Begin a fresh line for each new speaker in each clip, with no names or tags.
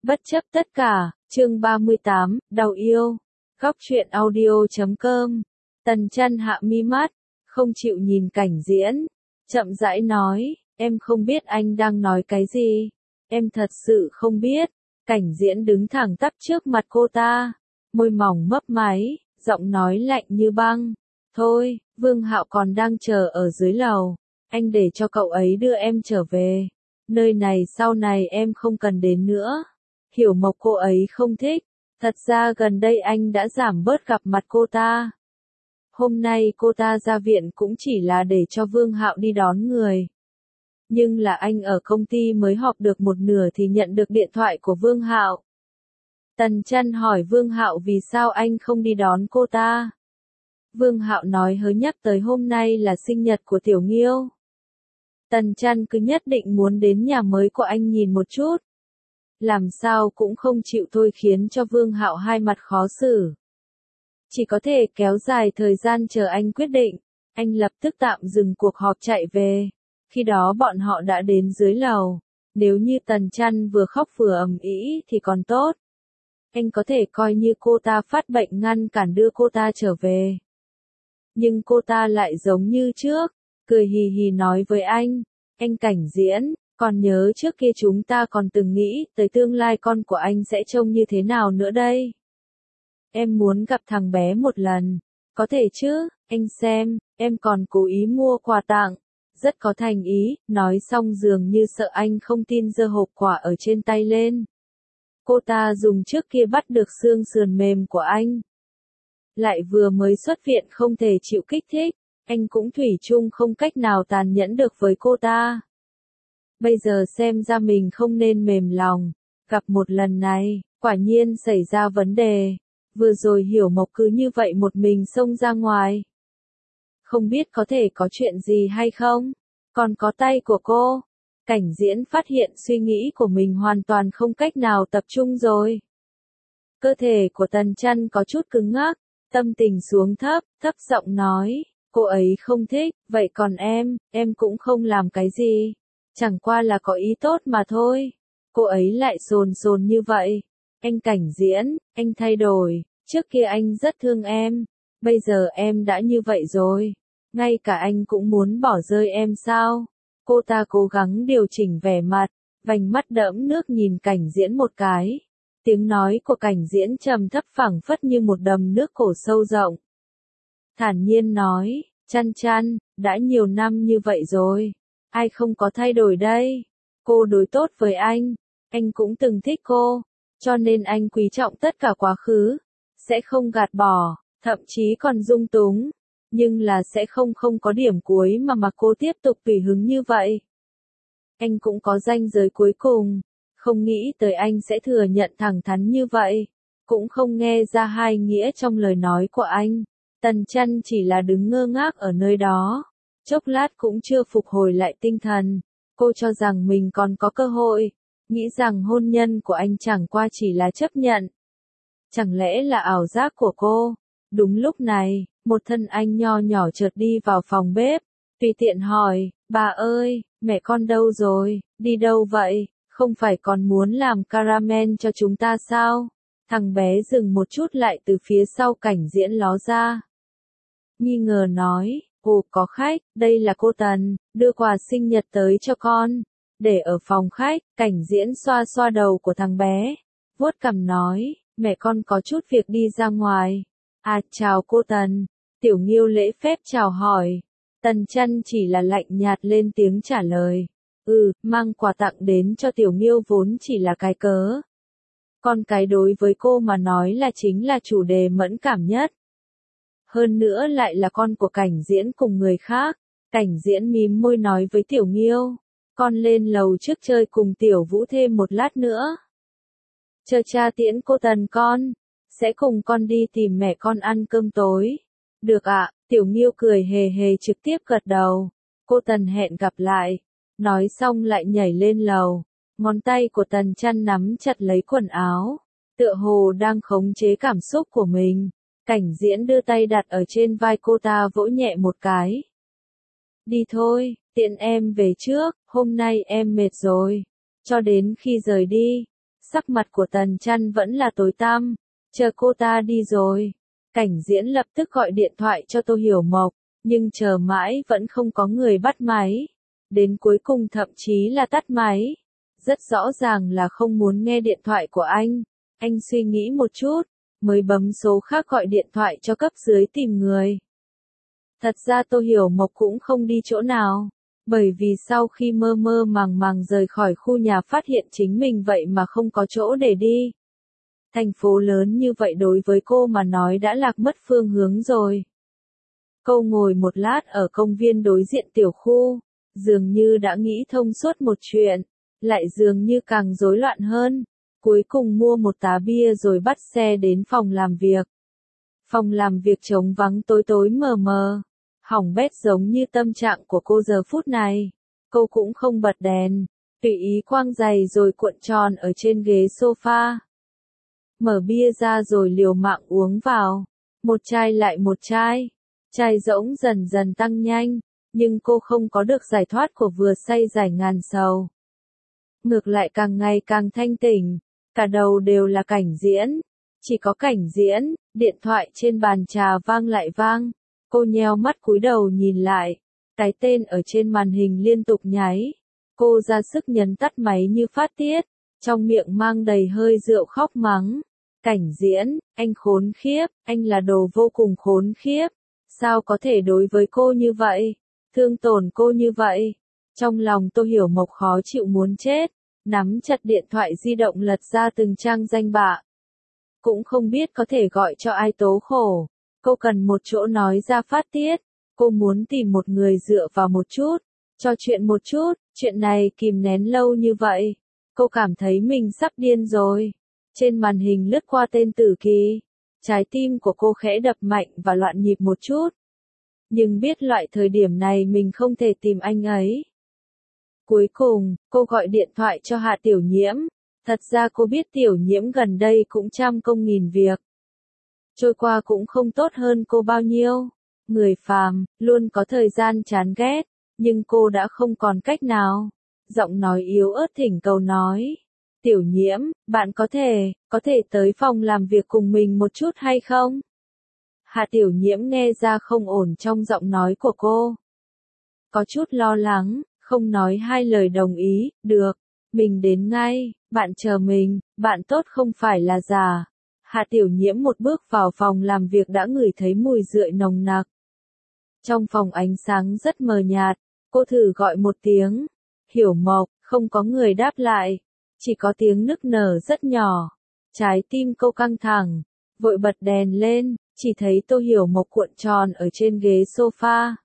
Bất chấp tất cả, chương 38, đau yêu. Góc truyện audio.com. Tần Chân hạ mi mắt, không chịu nhìn Cảnh Diễn, chậm rãi nói, em không biết anh đang nói cái gì. Em thật sự không biết. Cảnh Diễn đứng thẳng tắp trước mặt cô ta, môi mỏng mấp máy, giọng nói lạnh như băng. Thôi, Vương Hạo còn đang chờ ở dưới lầu. Anh để cho cậu ấy đưa em trở về. Nơi này sau này em không cần đến nữa. Hiểu Mộc cô ấy không thích. Thật ra gần đây anh đã giảm bớt gặp mặt cô ta. Hôm nay cô ta ra viện cũng chỉ là để cho Vương Hạo đi đón người. Nhưng là anh ở công ty mới họp được một nửa thì nhận được điện thoại của Vương Hạo. Tần Chân hỏi Vương Hạo vì sao anh không đi đón cô ta. Vương Hạo nói hớ nhắc tới hôm nay là sinh nhật của Tiểu Nghiêu. Tần Chân cứ nhất định muốn đến nhà mới của anh nhìn một chút. Làm sao cũng không chịu thôi khiến cho Vương Hạo hai mặt khó xử. Chỉ có thể kéo dài thời gian chờ anh quyết định. Anh lập tức tạm dừng cuộc họp chạy về. Khi đó bọn họ đã đến dưới lầu. Nếu như Tần Chân vừa khóc vừa ầm ĩ thì còn tốt. Anh có thể coi như cô ta phát bệnh ngăn cản đưa cô ta trở về. Nhưng cô ta lại giống như trước, cười hì hì nói với anh Cảnh Diễn, còn nhớ trước kia chúng ta còn từng nghĩ tới tương lai con của anh sẽ trông như thế nào nữa đây. Em muốn gặp thằng bé một lần, có thể chứ, anh xem, em còn cố ý mua quà tặng, rất có thành ý, nói xong dường như sợ anh không tin giơ hộp quà ở trên tay lên. Cô ta dùng trước kia bắt được xương sườn mềm của anh. Lại vừa mới xuất viện không thể chịu kích thích, anh cũng thủy chung không cách nào tàn nhẫn được với cô ta. Bây giờ xem ra mình không nên mềm lòng, gặp một lần này, quả nhiên xảy ra vấn đề. Vừa rồi Hiểu Mộc cứ như vậy một mình xông ra ngoài. Không biết có thể có chuyện gì hay không? Còn có tay của cô. Cảnh Diễn phát hiện suy nghĩ của mình hoàn toàn không cách nào tập trung rồi. Cơ thể của Tần Chân có chút cứng ngắc, tâm tình xuống thấp giọng nói, cô ấy không thích, vậy còn em cũng không làm cái gì. Chẳng qua là có ý tốt mà thôi. Cô ấy lại sồn như vậy. Cảnh Diễn, anh thay đổi, trước kia anh rất thương em, bây giờ em đã như vậy rồi. Ngay cả anh cũng muốn bỏ rơi em sao? Cô ta cố gắng điều chỉnh vẻ mặt, vành mắt đẫm nước nhìn Cảnh Diễn một cái. Tiếng nói của Cảnh Diễn trầm thấp phảng phất như một đầm nước cổ sâu rộng. Thản nhiên nói, Chân, đã nhiều năm như vậy rồi. Ai không có thay đổi đây? Cô đối tốt với anh cũng từng thích cô, cho nên anh quý trọng tất cả quá khứ, sẽ không gạt bỏ, thậm chí còn dung túng, nhưng là sẽ không có điểm cuối mà cô tiếp tục tùy hứng như vậy. Anh cũng có ranh giới cuối cùng, không nghĩ tới anh sẽ thừa nhận thẳng thắn như vậy, cũng không nghe ra hai nghĩa trong lời nói của anh. Tần Chân chỉ là đứng ngơ ngác ở nơi đó. Chốc lát cũng chưa phục hồi lại tinh thần, cô cho rằng mình còn có cơ hội, nghĩ rằng hôn nhân của anh chẳng qua chỉ là chấp nhận. Chẳng lẽ là ảo giác của cô? Đúng lúc này, một thân anh nho nhỏ chợt đi vào phòng bếp, tùy tiện hỏi, bà ơi, mẹ con đâu rồi, đi đâu vậy, không phải còn muốn làm caramel cho chúng ta sao? Thằng bé dừng một chút lại từ phía sau Cảnh Diễn ló ra. Nghi ngờ nói, ồ có khách, đây là cô Tần, đưa quà sinh nhật tới cho con. Để ở phòng khách, Cảnh Diễn xoa xoa đầu của thằng bé, vuốt cằm nói, mẹ con có chút việc đi ra ngoài. À chào cô Tần, Tiểu Nghiêu lễ phép chào hỏi. Tần Chân chỉ là lạnh nhạt lên tiếng trả lời. Mang quà tặng đến cho Tiểu Nghiêu vốn chỉ là cái cớ. Con cái đối với cô mà nói là chính là chủ đề mẫn cảm nhất. Hơn nữa lại là con của Cảnh Diễn cùng người khác. Cảnh Diễn mím môi nói với Tiểu Nghiêu, con lên lầu trước chơi cùng Tiểu Vũ thêm một lát nữa. Chờ cha tiễn cô Tần con, sẽ cùng con đi tìm mẹ con ăn cơm tối. Được ạ, Tiểu Nghiêu cười hề hề trực tiếp gật đầu. Cô Tần hẹn gặp lại. Nói xong lại nhảy lên lầu. Ngón tay của Tần Chân nắm chặt lấy quần áo, tựa hồ đang khống chế cảm xúc của mình. Cảnh Diễn đưa tay đặt ở trên vai cô ta vỗ nhẹ một cái. Đi thôi, tiện em về trước, hôm nay em mệt rồi. Cho đến khi rời đi, Sắc mặt của Tần Chăn vẫn là tối tăm, chờ cô ta đi rồi. Cảnh Diễn lập tức gọi điện thoại cho Tô Hiểu Mộc, nhưng chờ mãi vẫn không có người bắt máy. Đến cuối cùng thậm chí là tắt máy. Rất rõ ràng là không muốn nghe điện thoại của anh. Anh suy nghĩ một chút, mới bấm số khác gọi điện thoại cho cấp dưới tìm người. Thật ra Tô Hiểu Mộc cũng không đi chỗ nào, bởi vì sau khi mơ mơ màng màng rời khỏi khu nhà phát hiện chính mình vậy mà không có chỗ để đi. Thành phố lớn như vậy đối với cô mà nói đã lạc mất phương hướng rồi. Cô ngồi một lát ở công viên đối diện tiểu khu, dường như đã nghĩ thông suốt một chuyện, lại dường như càng rối loạn hơn. Cuối cùng mua một tá bia rồi bắt xe đến phòng làm việc. Phòng làm việc trống vắng tối tối mờ mờ, hỏng bét giống như tâm trạng của cô giờ phút này. Cô cũng không bật đèn, tùy ý quang giày rồi cuộn tròn ở trên ghế sofa. Mở bia ra rồi liều mạng uống vào, một chai lại một chai. Chai rỗng dần dần tăng nhanh, nhưng cô không có được giải thoát của vừa say giải ngàn sầu. Ngược lại càng ngày càng thanh tỉnh, cả đầu đều là Cảnh Diễn. Chỉ có Cảnh Diễn, điện thoại trên bàn trà vang lại vang. Cô nheo mắt cúi đầu nhìn lại, cái tên ở trên màn hình liên tục nháy. Cô ra sức nhấn tắt máy như phát tiết, trong miệng mang đầy hơi rượu khóc mắng. Cảnh Diễn, anh khốn khiếp, anh là đồ vô cùng khốn khiếp. Sao có thể đối với cô như vậy, thương tổn cô như vậy? Trong lòng Tô Hiểu Mộc khó chịu muốn chết, nắm chặt điện thoại di động lật ra từng trang danh bạ. Cũng không biết có thể gọi cho ai tố khổ. Cô cần một chỗ nói ra phát tiết. Cô muốn tìm một người dựa vào một chút, trò chuyện một chút. Chuyện này kìm nén lâu như vậy, cô cảm thấy mình sắp điên rồi. Trên màn hình lướt qua tên Tử Kỳ. Trái tim của cô khẽ đập mạnh và loạn nhịp một chút. Nhưng biết loại thời điểm này mình không thể tìm anh ấy. Cuối cùng, cô gọi điện thoại cho Hạ Tiểu Nhiễm. Thật ra cô biết Tiểu Nhiễm gần đây cũng trăm công nghìn việc. Trôi qua cũng không tốt hơn cô bao nhiêu. Người phàm, luôn có thời gian chán ghét, nhưng cô đã không còn cách nào. Giọng nói yếu ớt thỉnh cầu nói. Tiểu Nhiễm, bạn có thể tới phòng làm việc cùng mình một chút hay không? Hạ Tiểu Nhiễm nghe ra không ổn trong giọng nói của cô. Có chút lo lắng, không nói hai lời đồng ý, được, mình đến ngay, bạn chờ mình, bạn tốt không phải là giả. Hạ Tiểu Nhiễm một bước vào phòng làm việc đã ngửi thấy mùi rượu nồng nặc. Trong phòng ánh sáng rất mờ nhạt, cô thử gọi một tiếng. Hiểu Mộc, không có người đáp lại. Chỉ có tiếng nức nở rất nhỏ. Trái tim cô căng thẳng, vội bật đèn lên, chỉ thấy Tô Hiểu Mộc cuộn tròn ở trên ghế sofa.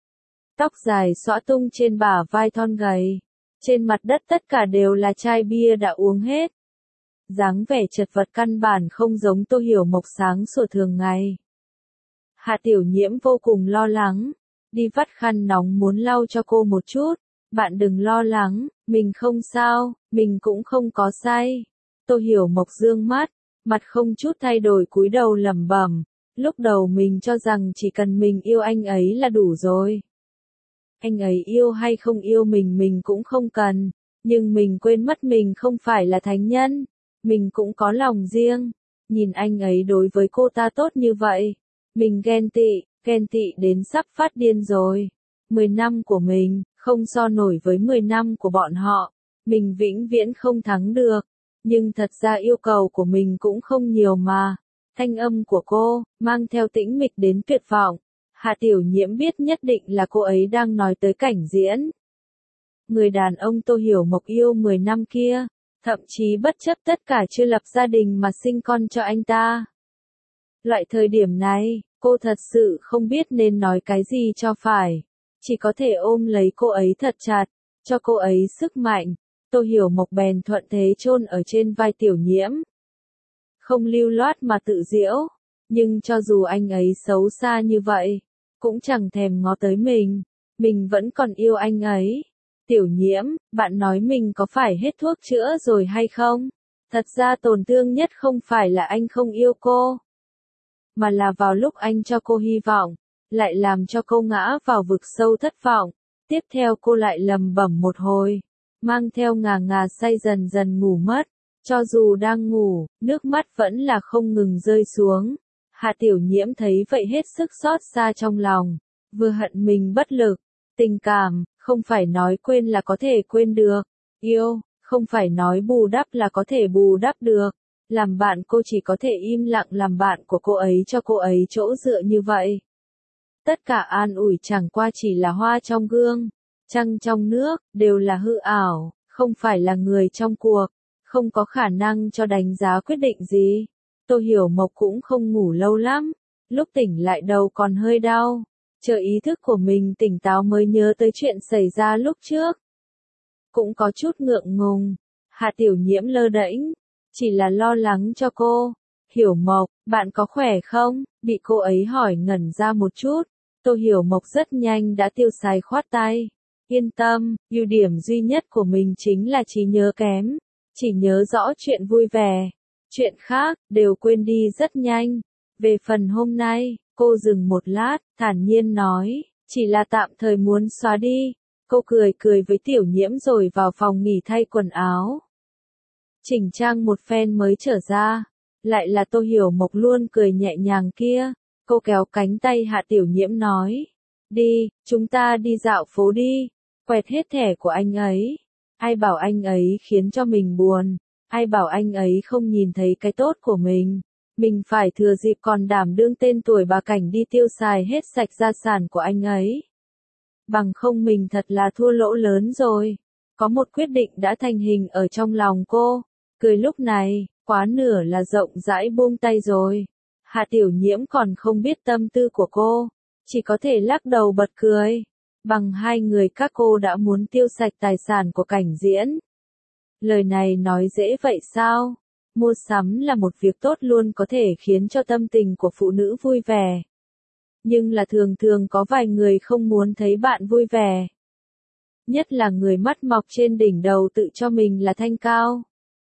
Tóc dài xõa tung trên bả vai thon gầy. Trên mặt đất tất cả đều là chai bia đã uống hết. Dáng vẻ chật vật căn bản không giống Tô Hiểu Mộc sáng sủa thường ngày. Hạ Tiểu Nhiễm vô cùng lo lắng, đi vắt khăn nóng muốn lau cho cô một chút. Bạn đừng lo lắng, mình không sao, mình cũng không có say. Tô Hiểu Mộc dương mắt, mặt không chút thay đổi cúi đầu lẩm bẩm. Lúc đầu mình cho rằng chỉ cần mình yêu anh ấy là đủ rồi. Anh ấy yêu hay không yêu mình cũng không cần, nhưng mình quên mất mình không phải là thánh nhân. Mình cũng có lòng riêng, nhìn anh ấy đối với cô ta tốt như vậy. Mình ghen tị đến sắp phát điên rồi. 10 năm của mình, không so nổi với 10 năm của bọn họ. Mình vĩnh viễn không thắng được. Nhưng thật ra yêu cầu của mình cũng không nhiều mà. Thanh âm của cô, mang theo tĩnh mịch đến tuyệt vọng. Hạ Tiểu Nhiễm biết nhất định là cô ấy đang nói tới Cảnh Diễn. Người đàn ông Tô Hiểu Mộc yêu 10 năm kia, thậm chí bất chấp tất cả chưa lập gia đình mà sinh con cho anh ta. Loại thời điểm này, cô thật sự không biết nên nói cái gì cho phải. Chỉ có thể ôm lấy cô ấy thật chặt, cho cô ấy sức mạnh. Tô Hiểu Mộc bèn thuận thế chôn ở trên vai Tiểu Nhiễm. Không lưu loát mà tự giễu, nhưng cho dù anh ấy xấu xa như vậy, cũng chẳng thèm ngó tới mình vẫn còn yêu anh ấy. Tiểu Nhiễm, bạn nói mình có phải hết thuốc chữa rồi hay không? Thật ra tổn thương nhất không phải là anh không yêu cô, mà là vào lúc anh cho cô hy vọng, lại làm cho cô ngã vào vực sâu thất vọng. Tiếp theo cô lại lầm bẩm một hồi, mang theo ngà ngà say dần dần ngủ mất. Cho dù đang ngủ, nước mắt vẫn là không ngừng rơi xuống. Hạ Tiểu Nhiễm thấy vậy hết sức xót xa trong lòng, vừa hận mình bất lực. Tình cảm, không phải nói quên là có thể quên được. Yêu, không phải nói bù đắp là có thể bù đắp được. Làm bạn cô chỉ có thể im lặng làm bạn của cô ấy cho cô ấy chỗ dựa như vậy. Tất cả an ủi chẳng qua chỉ là hoa trong gương, trăng trong nước, đều là hư ảo, không phải là người trong cuộc, không có khả năng cho đánh giá quyết định gì. Tô Hiểu Mộc cũng không ngủ lâu lắm, lúc tỉnh lại đầu còn hơi đau, chờ ý thức của mình tỉnh táo mới nhớ tới chuyện xảy ra lúc trước. Cũng có chút ngượng ngùng, Hạ Tiểu Nhiễm lơ đễnh, chỉ là lo lắng cho cô. Hiểu Mộc, bạn có khỏe không? Bị cô ấy hỏi ngẩn ra một chút, Tô Hiểu Mộc rất nhanh đã tiêu sái khoát tay. Yên tâm, ưu điểm duy nhất của mình chính là trí nhớ kém, chỉ nhớ rõ chuyện vui vẻ. Chuyện khác, đều quên đi rất nhanh. Về phần hôm nay, cô dừng một lát, thản nhiên nói, chỉ là tạm thời muốn xóa đi. Cô cười cười với Tiểu Nhiễm rồi vào phòng nghỉ thay quần áo. Chỉnh trang một phen mới trở ra, lại là Tô Hiểu Mộc luôn cười nhẹ nhàng kia. Cô kéo cánh tay Hạ Tiểu Nhiễm nói, đi, chúng ta đi dạo phố đi, quẹt hết thẻ của anh ấy. Ai bảo anh ấy khiến cho mình buồn, ai bảo anh ấy không nhìn thấy cái tốt của mình phải thừa dịp còn đảm đương tên tuổi bà Cảnh đi tiêu xài hết sạch gia sản của anh ấy. Bằng không mình thật là thua lỗ lớn rồi. Có một quyết định đã thành hình ở trong lòng cô, cười lúc này, quá nửa là rộng rãi buông tay rồi. Hạ Tiểu Nhiễm còn không biết tâm tư của cô, chỉ có thể lắc đầu bật cười. Bằng hai người các cô đã muốn tiêu sạch tài sản của Cảnh Diễn. Lời này nói dễ vậy sao? Mua sắm là một việc tốt luôn có thể khiến cho tâm tình của phụ nữ vui vẻ. Nhưng là thường thường có vài người không muốn thấy bạn vui vẻ. Nhất là người mắt mọc trên đỉnh đầu tự cho mình là thanh cao.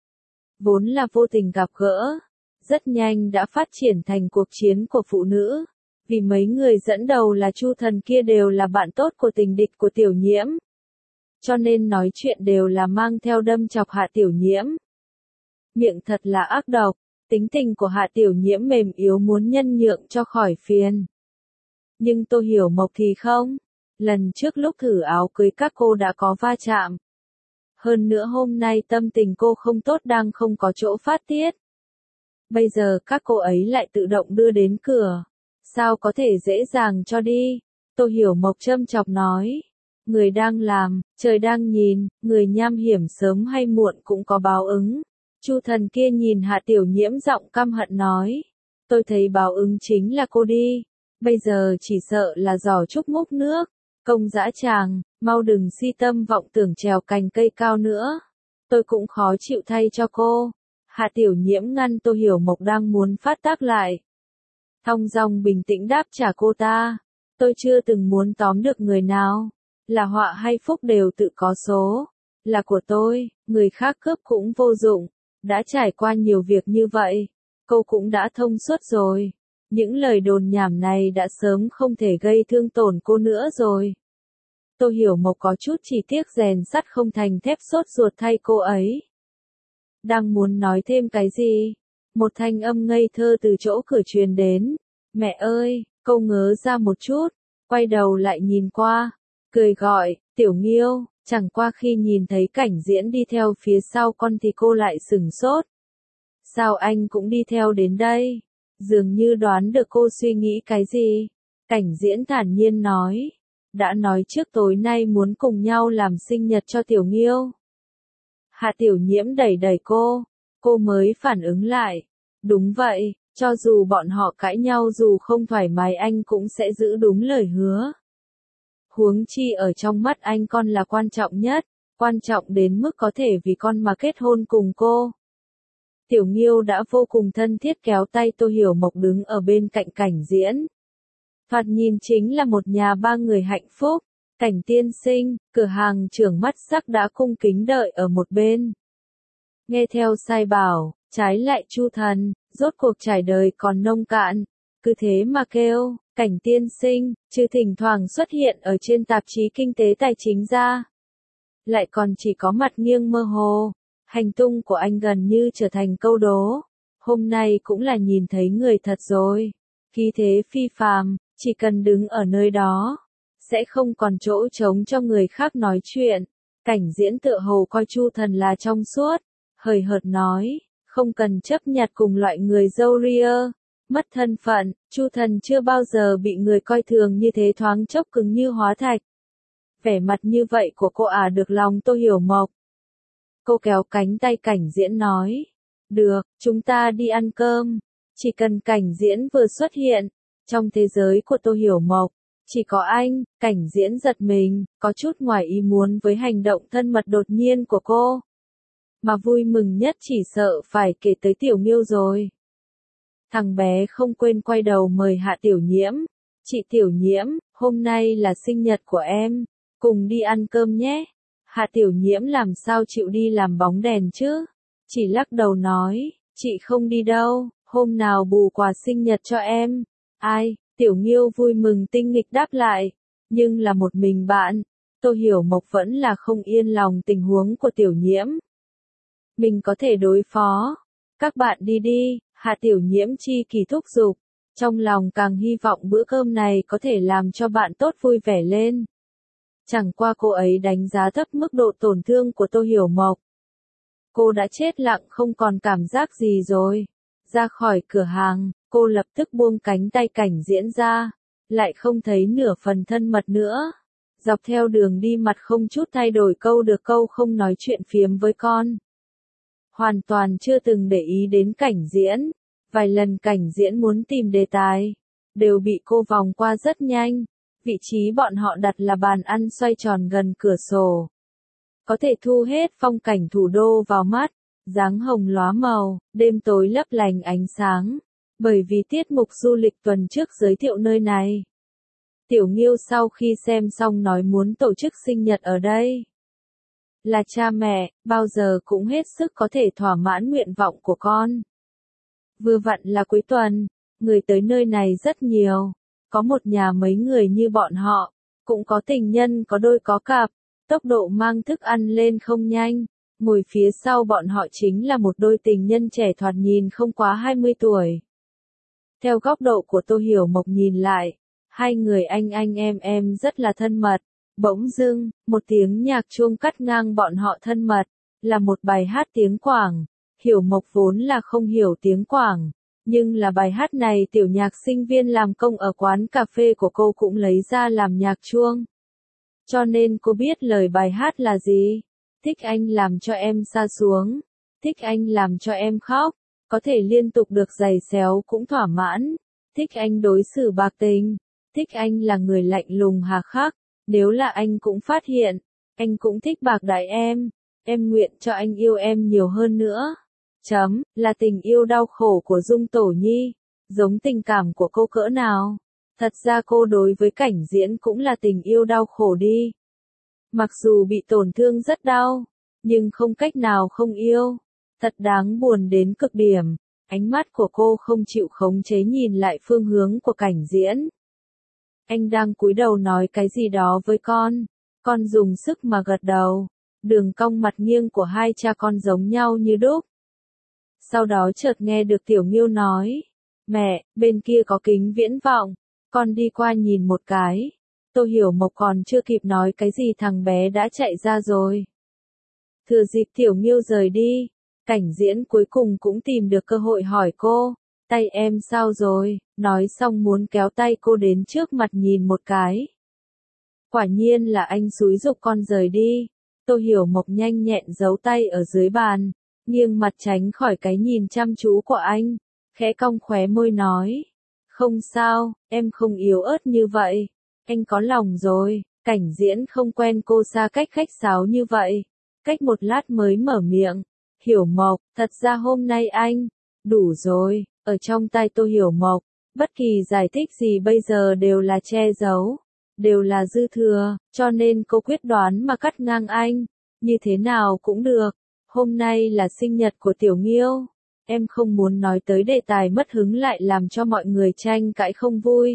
Vốn là vô tình gặp gỡ, rất nhanh đã phát triển thành cuộc chiến của phụ nữ. Vì mấy người dẫn đầu là Chu Thần kia đều là bạn tốt của tình địch của Tiểu Nhiễm. Cho nên nói chuyện đều là mang theo đâm chọc Hạ Tiểu Nhiễm. Miệng thật là ác độc, tính tình của Hạ Tiểu Nhiễm mềm yếu muốn nhân nhượng cho khỏi phiền. Nhưng Tô Hiểu Mộc thì không. Lần trước lúc thử áo cưới các cô đã có va chạm. Hơn nữa hôm nay tâm tình cô không tốt đang không có chỗ phát tiết. Bây giờ các cô ấy lại tự động đưa đến cửa. Sao có thể dễ dàng cho đi? Tô Hiểu Mộc châm chọc nói. Người đang làm, trời đang nhìn, người nham hiểm sớm hay muộn cũng có báo ứng. Chu Thần kia nhìn Hạ Tiểu Nhiễm giọng căm hận nói. Tôi thấy báo ứng chính là cô đi. Bây giờ chỉ sợ là giỏ trúc múc nước. Công dã tràng, mau đừng si tâm vọng tưởng trèo cành cây cao nữa. Tôi cũng khó chịu thay cho cô. Hạ Tiểu Nhiễm ngăn Tô Hiểu Mộc đang muốn phát tác lại. Thong dong bình tĩnh đáp trả cô ta. Tôi chưa từng muốn tóm được người nào. Là họa hay phúc đều tự có số. Là của tôi, người khác cướp cũng vô dụng. Đã trải qua nhiều việc như vậy. Cô cũng đã thông suốt rồi. Những lời đồn nhảm này đã sớm không thể gây thương tổn cô nữa rồi. Tô Hiểu Mộc có chút chỉ tiếc rèn sắt không thành thép sốt ruột thay cô ấy. Đang muốn nói thêm cái gì? Một thanh âm ngây thơ từ chỗ cửa truyền đến. Mẹ ơi, cô ngớ ra một chút, quay đầu lại nhìn qua, cười gọi, Tiểu Nghiêu, chẳng qua khi nhìn thấy Cảnh Diễn đi theo phía sau con thì cô lại sửng sốt. Sao anh cũng đi theo đến đây? Dường như đoán được cô suy nghĩ cái gì. Cảnh Diễn thản nhiên nói. Đã nói trước tối nay muốn cùng nhau làm sinh nhật cho Tiểu Nghiêu. Hạ Tiểu Nhiễm đẩy đẩy cô mới phản ứng lại. Đúng vậy, cho dù bọn họ cãi nhau dù không thoải mái anh cũng sẽ giữ đúng lời hứa. Huống chi ở trong mắt anh con là quan trọng nhất, quan trọng đến mức có thể vì con mà kết hôn cùng cô. Tiểu Nghiêu đã vô cùng thân thiết kéo tay Tô Hiểu Mộc đứng ở bên cạnh Cảnh Diễn. Thoạt nhìn chính là một nhà ba người hạnh phúc. Cảnh tiên sinh, cửa hàng trưởng mắt sắc đã cung kính đợi ở một bên. Nghe theo sai bảo, trái lại Chu Thần, rốt cuộc trải đời còn nông cạn. Cứ thế mà kêu, Cảnh tiên sinh, chứ thỉnh thoảng xuất hiện ở trên tạp chí kinh tế tài chính ra. Lại còn chỉ có mặt nghiêng mơ hồ. Hành tung của anh gần như trở thành câu đố. Hôm nay cũng là nhìn thấy người thật rồi. Khí thế phi phàm, chỉ cần đứng ở nơi đó, sẽ không còn chỗ trống cho người khác nói chuyện. Cảnh Diễn tựa hồ coi Chu Thần là trong suốt, hời hợt nói, không cần chấp nhặt cùng loại người râu ria, mất thân phận, Chu Thần chưa bao giờ bị người coi thường như thế, thoáng chốc cứng như hóa thạch. Vẻ mặt như vậy của cô được lòng Tô Hiểu Mộc. Cô kéo cánh tay Cảnh Diễn nói, được, chúng ta đi ăn cơm. Chỉ cần Cảnh Diễn vừa xuất hiện, trong thế giới của Tô Hiểu Mộc, chỉ có anh. Cảnh Diễn giật mình, có chút ngoài ý muốn với hành động thân mật đột nhiên của cô. Mà vui mừng nhất chỉ sợ phải kể tới Tiểu Nghiêu rồi. Thằng bé không quên quay đầu mời Hạ Tiểu Nhiễm. Chị Tiểu Nhiễm, hôm nay là sinh nhật của em, cùng đi ăn cơm nhé. Hạ Tiểu Nhiễm làm sao chịu đi làm bóng đèn chứ? Chỉ lắc đầu nói, chị không đi đâu, hôm nào bù quà sinh nhật cho em. Ai? Tiểu Nghiêu vui mừng tinh nghịch đáp lại, nhưng là một mình bạn. Tô Hiểu Mộc vẫn là không yên lòng tình huống của Tiểu Nhiễm. Mình có thể đối phó. Các bạn đi đi, Hạ Tiểu Nhiễm chi kỳ thúc giục. Trong lòng càng hy vọng bữa cơm này có thể làm cho bạn tốt vui vẻ lên. Chẳng qua cô ấy đánh giá thấp mức độ tổn thương của Tô Hiểu Mộc. Cô đã chết lặng không còn cảm giác gì rồi. Ra khỏi cửa hàng, cô lập tức buông cánh tay Cảnh Diễn ra, lại không thấy nửa phần thân mật nữa. Dọc theo đường đi mặt không chút thay đổi, câu được câu không nói chuyện phiếm với con. Hoàn toàn chưa từng để ý đến Cảnh Diễn. Vài lần Cảnh Diễn muốn tìm đề tài, đều bị cô vòng qua rất nhanh. Vị trí bọn họ đặt là bàn ăn xoay tròn gần cửa sổ. Có thể thu hết phong cảnh thủ đô vào mắt, dáng hồng lóa màu, đêm tối lấp lánh ánh sáng. Bởi vì tiết mục du lịch tuần trước giới thiệu nơi này. Tiểu Nghiêu sau khi xem xong nói muốn tổ chức sinh nhật ở đây. Là cha mẹ, bao giờ cũng hết sức có thể thỏa mãn nguyện vọng của con. Vừa vặn là cuối tuần, người tới nơi này rất nhiều. Có một nhà mấy người như bọn họ, cũng có tình nhân có đôi có cặp, tốc độ mang thức ăn lên không nhanh. Ngồi phía sau bọn họ chính là một đôi tình nhân trẻ thoạt nhìn không quá 20 tuổi. Theo góc độ của Tô Hiểu Mộc nhìn lại, hai người anh em rất là thân mật. Bỗng dưng, một tiếng nhạc chuông cắt ngang bọn họ thân mật, là một bài hát tiếng Quảng. Hiểu Mộc vốn là không hiểu tiếng Quảng, nhưng là bài hát này tiểu nhạc sinh viên làm công ở quán cà phê của cô cũng lấy ra làm nhạc chuông. Cho nên cô biết lời bài hát là gì. Thích anh làm cho em sa xuống, thích anh làm cho em khóc, có thể liên tục được giày xéo cũng thỏa mãn. Thích anh đối xử bạc tình, thích anh là người lạnh lùng hà khắc, nếu là anh cũng phát hiện, anh cũng thích bạc đãi em nguyện cho anh yêu em nhiều hơn nữa. Là tình yêu đau khổ của Dung Tổ Nhi, giống tình cảm của cô cỡ nào. Thật ra cô đối với Cảnh Diễn cũng là tình yêu đau khổ đi. Mặc dù bị tổn thương rất đau, nhưng không cách nào không yêu. Thật đáng buồn đến cực điểm. Ánh mắt của cô không chịu khống chế nhìn lại phương hướng của Cảnh Diễn. Anh đang cúi đầu nói cái gì đó với con dùng sức mà gật đầu. Đường cong mặt nghiêng của hai cha con giống nhau như đúc. Sau đó chợt nghe được Tiểu Nghiêu nói, mẹ, bên kia có kính viễn vọng, con đi qua nhìn một cái. Tô Hiểu Mộc còn chưa kịp nói cái gì thằng bé đã chạy ra rồi. Thừa dịp Tiểu Nghiêu rời đi, Cảnh Diễn cuối cùng cũng tìm được cơ hội hỏi cô, tay em sao rồi, nói xong muốn kéo tay cô đến trước mặt nhìn một cái. Quả nhiên là anh xúi giục con rời đi. Tô Hiểu Mộc nhanh nhẹn giấu tay ở dưới bàn, nghiêng mặt tránh khỏi cái nhìn chăm chú của anh, khẽ cong khóe môi nói, không sao, em không yếu ớt như vậy, anh có lòng rồi. Cảnh Diễn không quen cô xa cách khách sáo như vậy, cách một lát mới mở miệng, Hiểu Mộc, thật ra hôm nay anh, đủ rồi. Ở trong tai Tô Hiểu Mộc, bất kỳ giải thích gì bây giờ đều là che giấu, đều là dư thừa, cho nên cô quyết đoán mà cắt ngang anh, như thế nào cũng được. Hôm nay là sinh nhật của Tiểu Nghiêu, em không muốn nói tới đề tài mất hứng lại làm cho mọi người tranh cãi không vui.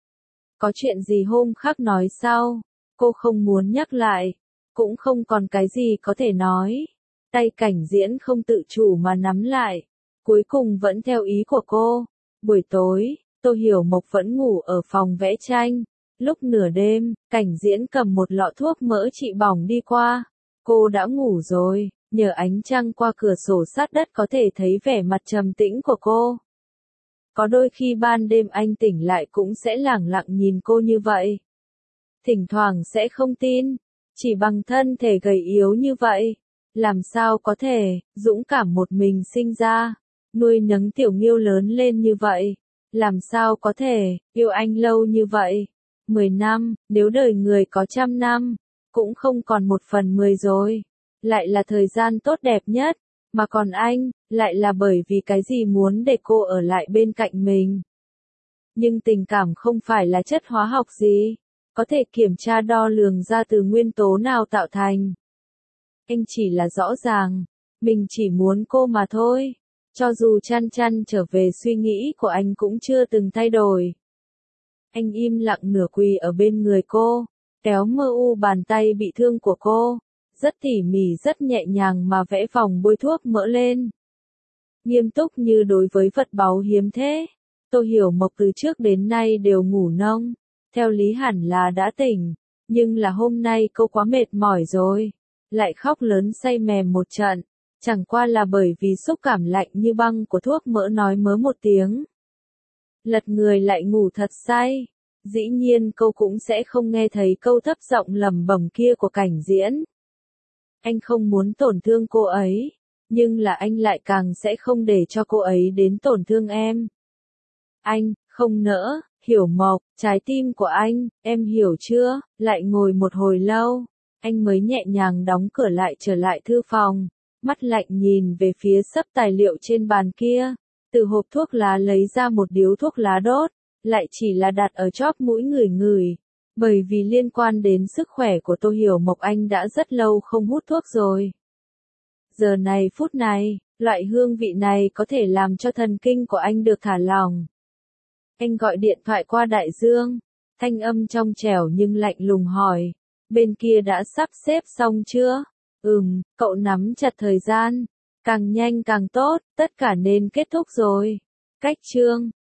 Có chuyện gì hôm khác nói sau, cô không muốn nhắc lại, cũng không còn cái gì có thể nói. Tay Cảnh Diễn không tự chủ mà nắm lại. Cuối cùng vẫn theo ý của cô. Buổi tối, Tô Hiểu Mộc vẫn ngủ ở phòng vẽ tranh. Lúc nửa đêm, Cảnh Diễn cầm một lọ thuốc mỡ trị bỏng đi qua. Cô đã ngủ rồi, nhờ ánh trăng qua cửa sổ sát đất có thể thấy vẻ mặt trầm tĩnh của cô. Có đôi khi ban đêm anh tỉnh lại cũng sẽ lẳng lặng nhìn cô như vậy. Thỉnh thoảng sẽ không tin, chỉ bằng thân thể gầy yếu như vậy, làm sao có thể, dũng cảm một mình sinh ra, nuôi nấng Tiểu Nghiêu lớn lên như vậy, làm sao có thể, yêu anh lâu như vậy. 10 năm, nếu đời người có 100 năm, cũng không còn 1/10 rồi, lại là thời gian tốt đẹp nhất, mà còn anh, lại là bởi vì cái gì muốn để cô ở lại bên cạnh mình. Nhưng tình cảm không phải là chất hóa học gì, có thể kiểm tra đo lường ra từ nguyên tố nào tạo thành. Anh chỉ là rõ ràng, mình chỉ muốn cô mà thôi. Cho dù chăn chăn trở về suy nghĩ của anh cũng chưa từng thay đổi. Anh im lặng nửa quỳ ở bên người cô, kéo mơ u bàn tay bị thương của cô, rất tỉ mỉ rất nhẹ nhàng mà vẽ vòng bôi thuốc mỡ lên. Nghiêm túc như đối với vật báu hiếm thế. Tô Hiểu Mộc từ trước đến nay đều ngủ nông, theo lý hẳn là đã tỉnh, nhưng là hôm nay cô quá mệt mỏi rồi, lại khóc lớn say mềm một trận, chẳng qua là bởi vì xúc cảm lạnh như băng của thuốc mỡ nói mớ một tiếng. Lật người lại ngủ thật say, dĩ nhiên cô cũng sẽ không nghe thấy câu thấp giọng lẩm bẩm kia của Cảnh Diễn. Anh không muốn tổn thương cô ấy, nhưng là anh lại càng sẽ không để cho cô ấy đến tổn thương em. Anh, không nỡ, Hiểu Mộc, trái tim của anh, em hiểu chưa? Lại ngồi một hồi lâu, anh mới nhẹ nhàng đóng cửa lại trở lại thư phòng, mắt lạnh nhìn về phía xấp tài liệu trên bàn kia, từ hộp thuốc lá lấy ra một điếu thuốc lá đốt, lại chỉ là đặt ở chóp mũi ngửi ngửi, bởi vì liên quan đến sức khỏe của Tô Hiểu Mộc anh đã rất lâu không hút thuốc rồi. Giờ này phút này, loại hương vị này có thể làm cho thần kinh của anh được thả lỏng. Anh gọi điện thoại qua Đại Dương, thanh âm trong trẻo nhưng lạnh lùng hỏi, bên kia đã sắp xếp xong chưa? Cậu nắm chặt thời gian, càng nhanh càng tốt, tất cả nên kết thúc rồi. Cách chương